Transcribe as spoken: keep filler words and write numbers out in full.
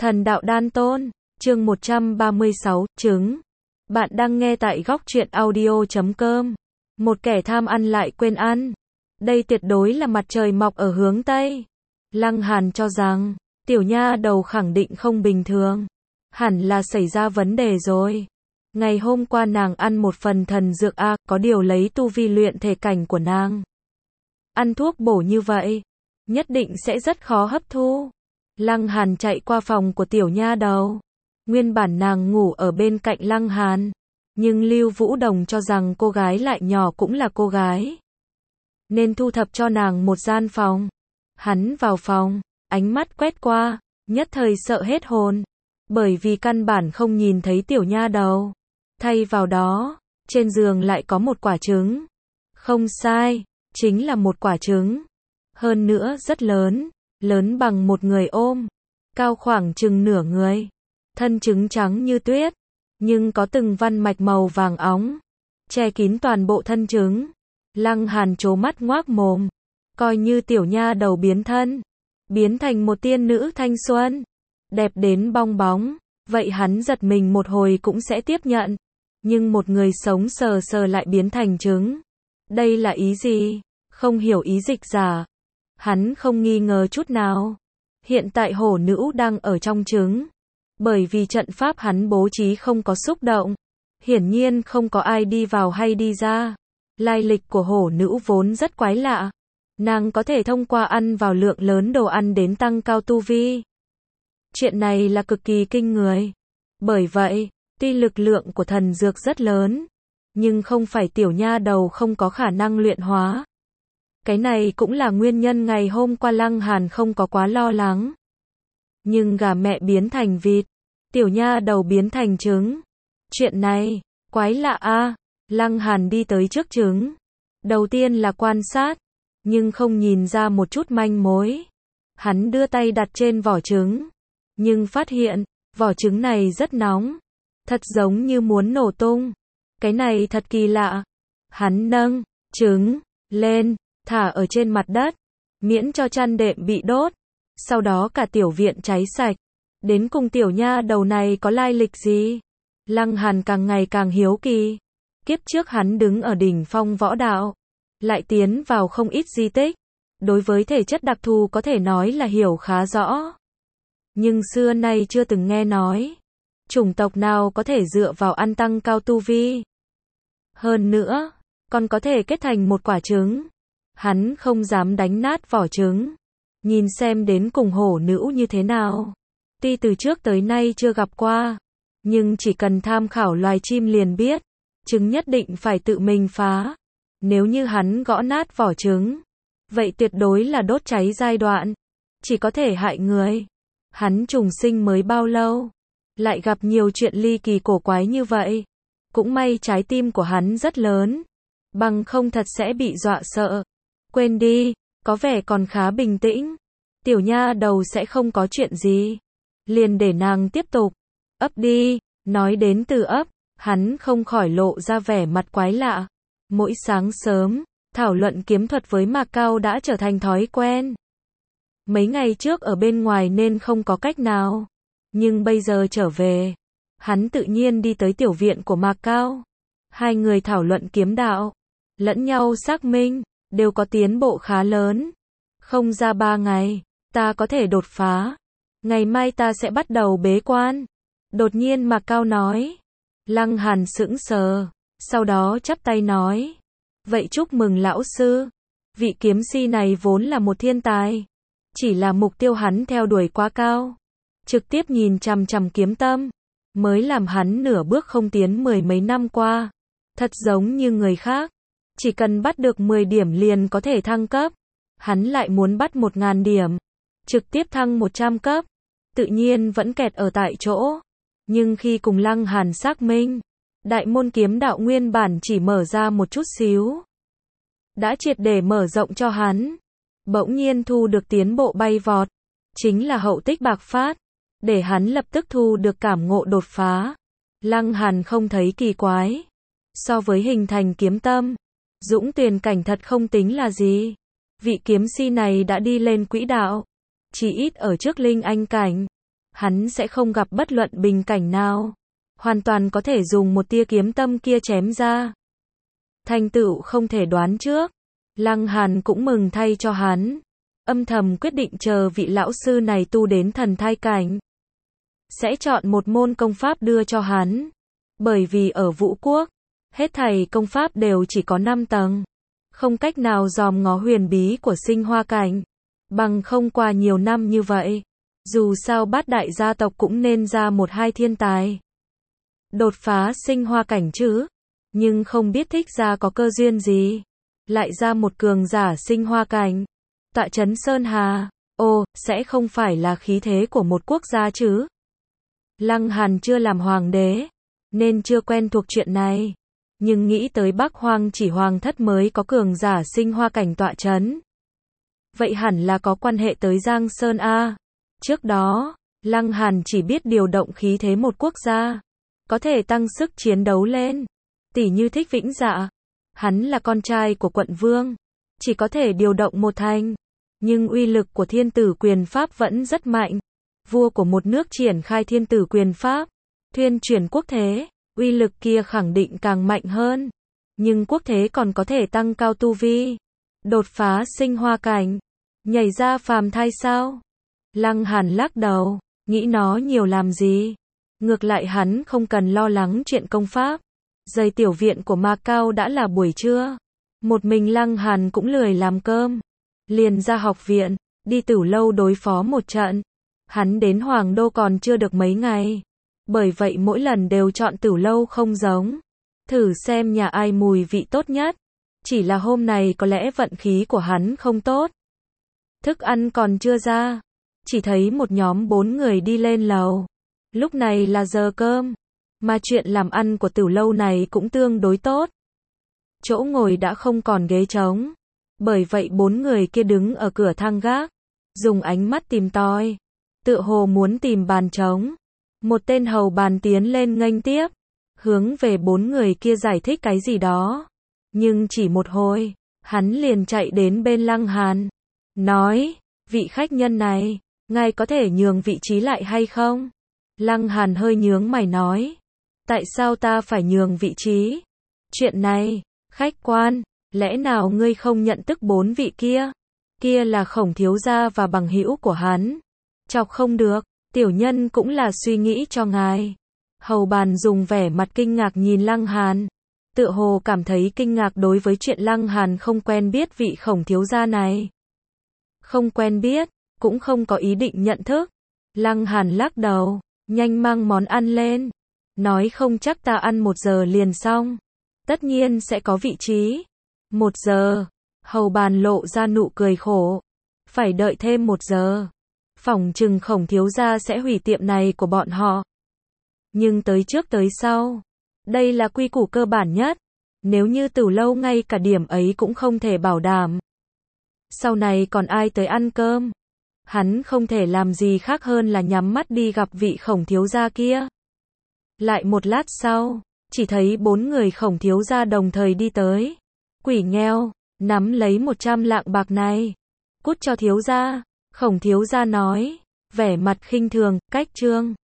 Thần đạo đan tôn, chương một trăm ba mươi sáu, trứng. Bạn đang nghe tại góc truyện audio chấm com. Một kẻ tham ăn lại quên ăn. Đây tuyệt đối là mặt trời mọc ở hướng Tây. Lăng Hàn cho rằng, tiểu nha đầu khẳng định không bình thường. Hẳn là xảy ra vấn đề rồi. Ngày hôm qua nàng ăn một phần thần dược A, có điều lấy tu vi luyện thể cảnh của nàng. Ăn thuốc bổ như vậy, nhất định sẽ rất khó hấp thu. Lăng Hàn chạy qua phòng của tiểu nha đầu. Nguyên bản nàng ngủ ở bên cạnh Lăng Hàn. Nhưng Lưu Vũ Đồng cho rằng cô gái lại nhỏ cũng là cô gái. Nên thu thập cho nàng một gian phòng. Hắn vào phòng, ánh mắt quét qua, nhất thời sợ hết hồn. Bởi vì căn bản không nhìn thấy tiểu nha đầu. Thay vào đó, trên giường lại có một quả trứng. Không sai, chính là một quả trứng. Hơn nữa rất lớn. Lớn bằng một người ôm, cao khoảng chừng nửa người, thân trứng trắng như tuyết, nhưng có từng văn mạch màu vàng óng, che kín toàn bộ thân trứng. Lăng Hàn trố mắt ngoác mồm, coi như tiểu nha đầu biến thân, biến thành một tiên nữ thanh xuân, đẹp đến bong bóng, vậy hắn giật mình một hồi cũng sẽ tiếp nhận, nhưng một người sống sờ sờ lại biến thành trứng. Đây là ý gì? Không hiểu ý dịch giả. Hắn không nghi ngờ chút nào. Hiện tại hổ nữ đang ở trong trứng. Bởi vì trận pháp hắn bố trí không có xúc động. Hiển nhiên không có ai đi vào hay đi ra. Lai lịch của hổ nữ vốn rất quái lạ. Nàng có thể thông qua ăn vào lượng lớn đồ ăn đến tăng cao tu vi. Chuyện này là cực kỳ kinh người. Bởi vậy, tuy lực lượng của thần dược rất lớn, nhưng không phải tiểu nha đầu không có khả năng luyện hóa. Cái này cũng là nguyên nhân ngày hôm qua Lăng Hàn không có quá lo lắng. Nhưng gà mẹ biến thành vịt, tiểu nha đầu biến thành trứng. Chuyện này, quái lạ a. Lăng Hàn đi tới trước trứng. Đầu tiên là quan sát, nhưng không nhìn ra một chút manh mối. Hắn đưa tay đặt trên vỏ trứng, nhưng phát hiện, vỏ trứng này rất nóng. Thật giống như muốn nổ tung. Cái này thật kỳ lạ. Hắn nâng trứng lên, thả ở trên mặt đất, miễn cho chăn đệm bị đốt. Sau đó cả tiểu viện cháy sạch. Đến cùng tiểu nha đầu này có lai lịch gì? Lăng Hàn càng ngày càng hiếu kỳ. Kiếp trước hắn đứng ở đỉnh phong võ đạo, lại tiến vào không ít di tích. Đối với thể chất đặc thù có thể nói là hiểu khá rõ. Nhưng xưa nay chưa từng nghe nói chủng tộc nào có thể dựa vào ăn tăng cao tu vi. Hơn nữa, còn có thể kết thành một quả trứng. Hắn không dám đánh nát vỏ trứng. Nhìn xem đến cùng hổ nữ như thế nào. Tuy từ trước tới nay chưa gặp qua, nhưng chỉ cần tham khảo loài chim liền biết. Trứng nhất định phải tự mình phá. Nếu như hắn gõ nát vỏ trứng, vậy tuyệt đối là đốt cháy giai đoạn. Chỉ có thể hại người. Hắn trùng sinh mới bao lâu, lại gặp nhiều chuyện ly kỳ cổ quái như vậy. Cũng may trái tim của hắn rất lớn, bằng không thật sẽ bị dọa sợ. Quên đi, có vẻ còn khá bình tĩnh. Tiểu nha đầu sẽ không có chuyện gì. Liền để nàng tiếp tục. Ấp đi, nói đến từ ấp, hắn không khỏi lộ ra vẻ mặt quái lạ. Mỗi sáng sớm, thảo luận kiếm thuật với Mạc Cao đã trở thành thói quen. Mấy ngày trước ở bên ngoài nên không có cách nào. Nhưng bây giờ trở về, hắn tự nhiên đi tới tiểu viện của Mạc Cao. Hai người thảo luận kiếm đạo, lẫn nhau xác minh, đều có tiến bộ khá lớn. Không ra ba ngày, ta có thể đột phá. Ngày mai ta sẽ bắt đầu bế quan. Đột nhiên Mạc Cao nói. Lăng Hàn sững sờ, sau đó chắp tay nói. Vậy chúc mừng lão sư. Vị kiếm si này vốn là một thiên tài. Chỉ là mục tiêu hắn theo đuổi quá cao. Trực tiếp nhìn chằm chằm kiếm tâm. Mới làm hắn nửa bước không tiến mười mấy năm qua. Thật giống như người khác. Chỉ cần bắt được mười điểm liền có thể thăng cấp. Hắn lại muốn bắt một nghìn điểm. Trực tiếp thăng một trăm cấp. Tự nhiên vẫn kẹt ở tại chỗ. Nhưng khi cùng Lăng Hàn xác minh, đại môn kiếm đạo nguyên bản chỉ mở ra một chút xíu. Đã triệt để mở rộng cho hắn. Bỗng nhiên thu được tiến bộ bay vọt. Chính là hậu tích bạc phát. Để hắn lập tức thu được cảm ngộ đột phá. Lăng Hàn không thấy kỳ quái. So với hình thành kiếm tâm, Dũng Tuyền cảnh thật không tính là gì. Vị kiếm si này đã đi lên quỹ đạo. Chỉ ít ở trước Linh Anh cảnh. hắn sẽ không gặp bất luận bình cảnh nào. Hoàn toàn có thể dùng một tia kiếm tâm kia chém ra. Thành tựu không thể đoán trước. Lăng Hàn cũng mừng thay cho hắn. Âm thầm quyết định chờ vị lão sư này tu đến thần thai cảnh. Sẽ chọn một môn công pháp đưa cho hắn. Bởi vì ở Vũ Quốc, hết thảy công pháp đều chỉ có năm tầng. Không cách nào dòm ngó huyền bí của sinh hoa cảnh. Bằng không qua nhiều năm như vậy. Dù sao bát đại gia tộc cũng nên ra một hai thiên tài. Đột phá sinh hoa cảnh chứ. Nhưng không biết thích ra có cơ duyên gì. Lại ra một cường giả sinh hoa cảnh. Tọa trấn Sơn Hà. Ồ, sẽ không phải là khí thế của một quốc gia chứ. Lăng Hàn chưa làm hoàng đế. Nên chưa quen thuộc chuyện này. Nhưng nghĩ tới Bắc Hoang chỉ hoàng thất mới có cường giả sinh hoa cảnh tọa trấn. Vậy hẳn là có quan hệ tới Giang Sơn A. Trước đó, Lăng Hàn chỉ biết điều động khí thế một quốc gia. Có thể tăng sức chiến đấu lên. Tỷ như Thích Vĩnh Dạ. Hắn là con trai của quận vương. Chỉ có thể điều động một thành. Nhưng uy lực của thiên tử quyền pháp vẫn rất mạnh. Vua của một nước triển khai thiên tử quyền pháp. Thuyên truyền quốc thế. Uy lực kia khẳng định càng mạnh hơn. Nhưng quốc thế còn có thể tăng cao tu vi. Đột phá sinh hoa cảnh. Nhảy ra phàm thai sao? Lăng Hàn lắc đầu. Nghĩ nó nhiều làm gì? Ngược lại hắn không cần lo lắng chuyện công pháp. Giày tiểu viện của Ma Cao đã là buổi trưa. Một mình Lăng Hàn cũng lười làm cơm. Liền ra học viện. Đi Tử Lâu đối phó một trận. Hắn đến Hoàng Đô còn chưa được mấy ngày. Bởi vậy mỗi lần đều chọn Tử Lâu không giống. Thử xem nhà ai mùi vị tốt nhất. Chỉ là hôm này có lẽ vận khí của hắn không tốt. Thức ăn còn chưa ra. Chỉ thấy một nhóm bốn người đi lên lầu. Lúc này là giờ cơm. Mà chuyện làm ăn của Tử Lâu này cũng tương đối tốt. Chỗ ngồi đã không còn ghế trống. Bởi vậy bốn người kia đứng ở cửa thang gác. Dùng ánh mắt tìm tòi. Tựa hồ muốn tìm bàn trống. Một tên hầu bàn tiến lên nghênh tiếp. Hướng về bốn người kia giải thích cái gì đó. Nhưng chỉ một hồi. Hắn liền chạy đến bên Lăng Hàn. Nói, vị khách nhân này, ngài có thể nhường vị trí lại hay không? Lăng Hàn hơi nhướng mày nói. Tại sao ta phải nhường vị trí? Chuyện này, khách quan, lẽ nào ngươi không nhận tức bốn vị kia? Kia là Khổng thiếu gia và bằng hữu của hắn. Chọc không được, tiểu nhân cũng là suy nghĩ cho ngài. Hầu bàn dùng vẻ mặt kinh ngạc nhìn Lăng Hàn. Tựa hồ cảm thấy kinh ngạc đối với chuyện Lăng Hàn không quen biết vị Khổng thiếu gia này. Không quen biết, cũng không có ý định nhận thức. Lăng Hàn lắc đầu, nhanh mang món ăn lên. Nói không chắc ta ăn một giờ liền xong. Tất nhiên sẽ có vị trí. Một giờ. Hầu bàn lộ ra nụ cười khổ. Phải đợi thêm một giờ. Phỏng chừng Khổng thiếu gia sẽ hủy tiệm này của bọn họ. Nhưng tới trước tới sau. Đây là quy củ cơ bản nhất. Nếu như Tử Lâu ngay cả điểm ấy cũng không thể bảo đảm. Sau này còn ai tới ăn cơm? Hắn không thể làm gì khác hơn là nhắm mắt đi gặp vị Khổng thiếu gia kia. Lại một lát sau, chỉ thấy bốn người Khổng thiếu gia đồng thời đi tới. Quỷ nghèo, nắm lấy một trăm lạng bạc này. Cút cho thiếu gia. Khổng thiếu gia nói, vẻ mặt khinh thường, cách trương.